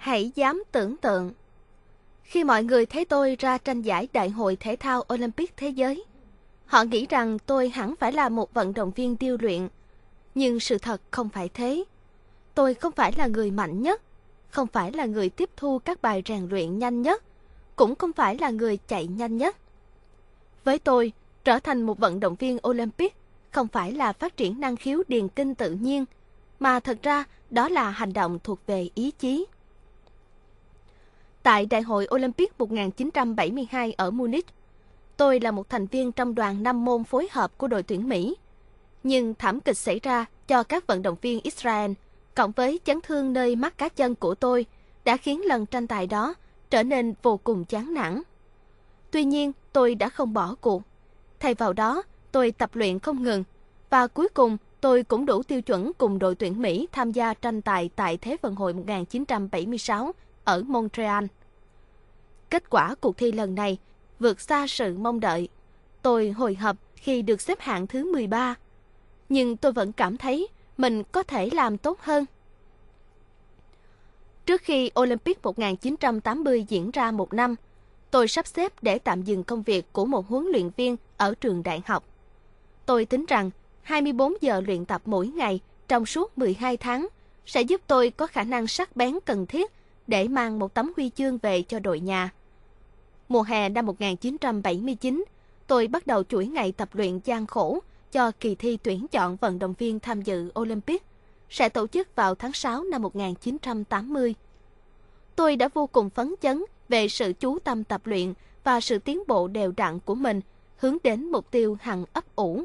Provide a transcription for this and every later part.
Hãy dám tưởng tượng, khi mọi người thấy tôi ra tranh giải Đại hội Thể thao Olympic Thế giới, họ nghĩ rằng tôi hẳn phải là một vận động viên điêu luyện. Nhưng sự thật không phải thế. Tôi không phải là người mạnh nhất, không phải là người tiếp thu các bài rèn luyện nhanh nhất, cũng không phải là người chạy nhanh nhất. Với tôi, trở thành một vận động viên Olympic không phải là phát triển năng khiếu điền kinh tự nhiên, mà thật ra đó là hành động thuộc về ý chí. Tại Đại hội Olympic 1972 ở Munich, tôi là một thành viên trong đoàn 5 môn phối hợp của đội tuyển Mỹ. Nhưng thảm kịch xảy ra cho các vận động viên Israel, cộng với chấn thương nơi mắt cá chân của tôi, đã khiến lần tranh tài đó trở nên vô cùng chán nản. Tuy nhiên, tôi đã không bỏ cuộc. Thay vào đó, tôi tập luyện không ngừng, và cuối cùng tôi cũng đủ tiêu chuẩn cùng đội tuyển Mỹ tham gia tranh tài tại Thế vận hội 1976 ở Montreal. Kết quả cuộc thi lần này vượt xa sự mong đợi. Tôi hồi hộp khi được xếp hạng thứ 13, nhưng tôi vẫn cảm thấy mình có thể làm tốt hơn. Trước khi Olympic 1980 diễn ra một năm, tôi sắp xếp để tạm dừng công việc của một huấn luyện viên ở trường đại học. Tôi tính rằng 24 giờ luyện tập mỗi ngày trong suốt 12 tháng sẽ giúp tôi có khả năng sắc bén cần thiết để mang một tấm huy chương về cho đội nhà. Mùa hè năm 1979, tôi bắt đầu chuỗi ngày tập luyện gian khổ cho kỳ thi tuyển chọn vận động viên tham dự Olympic, sẽ tổ chức vào tháng 6 năm 1980. Tôi đã vô cùng phấn chấn về sự chú tâm tập luyện và sự tiến bộ đều đặn của mình hướng đến mục tiêu hằng ấp ủ.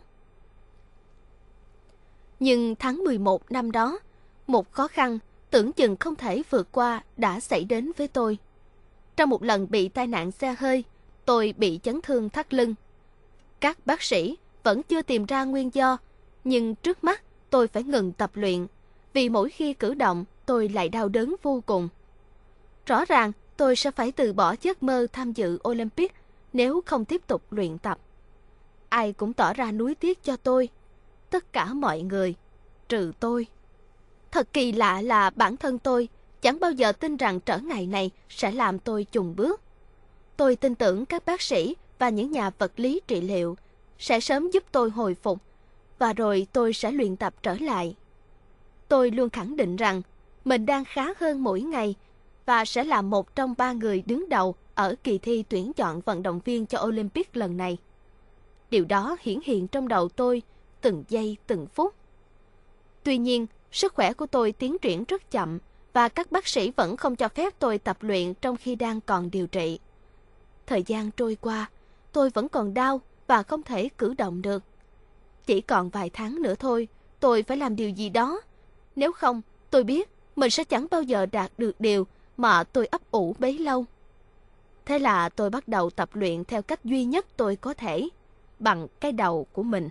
Nhưng tháng 11 năm đó, một khó khăn tưởng chừng không thể vượt qua đã xảy đến với tôi. Trong một lần bị tai nạn xe hơi, tôi bị chấn thương thắt lưng. Các bác sĩ vẫn chưa tìm ra nguyên do, nhưng trước mắt tôi phải ngừng tập luyện, vì mỗi khi cử động tôi lại đau đớn vô cùng. Rõ ràng tôi sẽ phải từ bỏ giấc mơ tham dự Olympic nếu không tiếp tục luyện tập. Ai cũng tỏ ra nuối tiếc cho tôi, tất cả mọi người, trừ tôi. Thật kỳ lạ là bản thân tôi chẳng bao giờ tin rằng trở ngại này sẽ làm tôi chùn bước. Tôi tin tưởng các bác sĩ và những nhà vật lý trị liệu sẽ sớm giúp tôi hồi phục, và rồi tôi sẽ luyện tập trở lại. Tôi luôn khẳng định rằng mình đang khá hơn mỗi ngày và sẽ là một trong 3 người đứng đầu ở kỳ thi tuyển chọn vận động viên cho Olympic lần này. Điều đó hiển hiện trong đầu tôi từng giây từng phút. Tuy nhiên, sức khỏe của tôi tiến triển rất chậm và các bác sĩ vẫn không cho phép tôi tập luyện trong khi đang còn điều trị. Thời gian trôi qua, tôi vẫn còn đau và không thể cử động được. Chỉ còn vài tháng nữa thôi, tôi phải làm điều gì đó. Nếu không, tôi biết mình sẽ chẳng bao giờ đạt được điều mà tôi ấp ủ bấy lâu. Thế là tôi bắt đầu tập luyện theo cách duy nhất tôi có thể, bằng cái đầu của mình.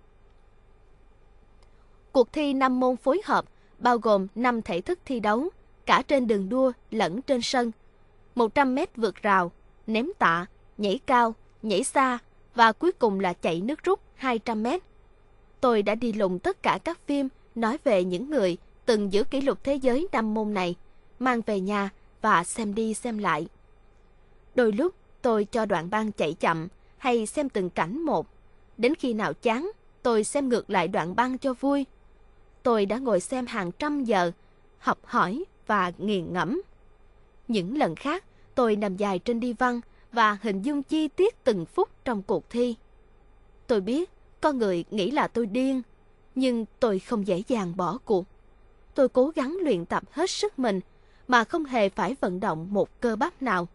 Cuộc thi 5 môn phối hợp bao gồm 5 thể thức thi đấu, cả trên đường đua lẫn trên sân. 100 mét vượt rào, ném tạ, nhảy cao, nhảy xa và cuối cùng là chạy nước rút 200 mét. Tôi đã đi lùng tất cả các phim nói về những người từng giữ kỷ lục thế giới 5 môn này, mang về nhà và xem đi xem lại. Đôi lúc tôi cho đoạn băng chạy chậm hay xem từng cảnh một. Đến khi nào chán, tôi xem ngược lại đoạn băng cho vui. Tôi đã ngồi xem hàng trăm giờ, học hỏi và nghiền ngẫm. Những lần khác, tôi nằm dài trên đi văn và hình dung chi tiết từng phút trong cuộc thi. Tôi biết con người nghĩ là tôi điên, nhưng tôi không dễ dàng bỏ cuộc. Tôi cố gắng luyện tập hết sức mình mà không hề phải vận động một cơ bắp nào.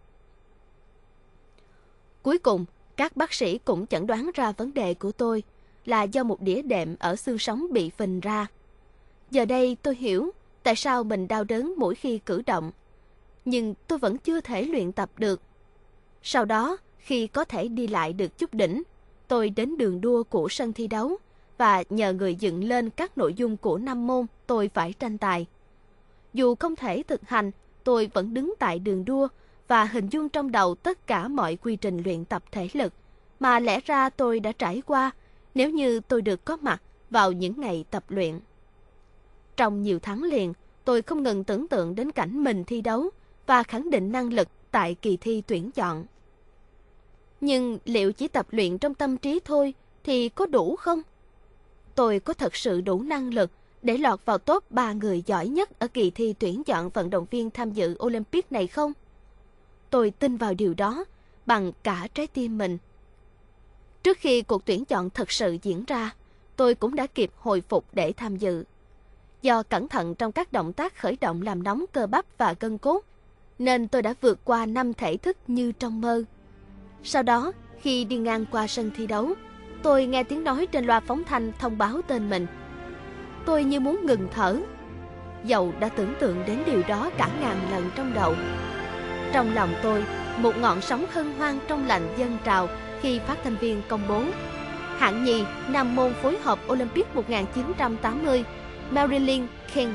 Cuối cùng, các bác sĩ cũng chẩn đoán ra vấn đề của tôi là do một đĩa đệm ở xương sống bị phình ra. Giờ đây tôi hiểu tại sao mình đau đớn mỗi khi cử động, nhưng tôi vẫn chưa thể luyện tập được. Sau đó, khi có thể đi lại được chút đỉnh, tôi đến đường đua của sân thi đấu và nhờ người dựng lên các nội dung của 5 môn tôi phải tranh tài. Dù không thể thực hành, tôi vẫn đứng tại đường đua và hình dung trong đầu tất cả mọi quy trình luyện tập thể lực mà lẽ ra tôi đã trải qua nếu như tôi được có mặt vào những ngày tập luyện. Trong nhiều tháng liền, tôi không ngừng tưởng tượng đến cảnh mình thi đấu và khẳng định năng lực tại kỳ thi tuyển chọn. Nhưng liệu chỉ tập luyện trong tâm trí thôi thì có đủ không? Tôi có thật sự đủ năng lực để lọt vào top 3 người giỏi nhất ở kỳ thi tuyển chọn vận động viên tham dự Olympic này không? Tôi tin vào điều đó bằng cả trái tim mình. Trước khi cuộc tuyển chọn thật sự diễn ra, tôi cũng đã kịp hồi phục để tham dự. Do cẩn thận trong các động tác khởi động làm nóng cơ bắp và gân cốt, nên tôi đã vượt qua 5 thể thức như trong mơ. Sau đó, khi đi ngang qua sân thi đấu, tôi nghe tiếng nói trên loa phóng thanh thông báo tên mình. Tôi như muốn ngừng thở, dẫu đã tưởng tượng đến điều đó cả ngàn lần trong đầu. Trong lòng tôi, một ngọn sóng hân hoan trong lành dâng trào khi phát thanh viên công bố hạng nhì nam môn phối hợp Olympic 1980, Marilyn King.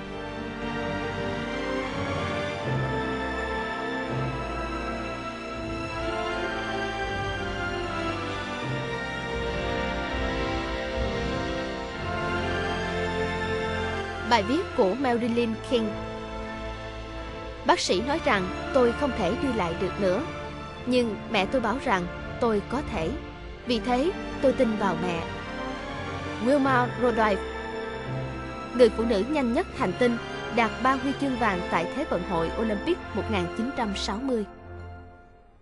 Bài viết của Marilyn King. Bác sĩ nói rằng tôi không thể đi lại được nữa, nhưng mẹ tôi bảo rằng tôi có thể. Vì thế, tôi tin vào mẹ. Wilma Rudolph, người phụ nữ nhanh nhất hành tinh, đạt 3 huy chương vàng tại Thế vận hội Olympic 1960.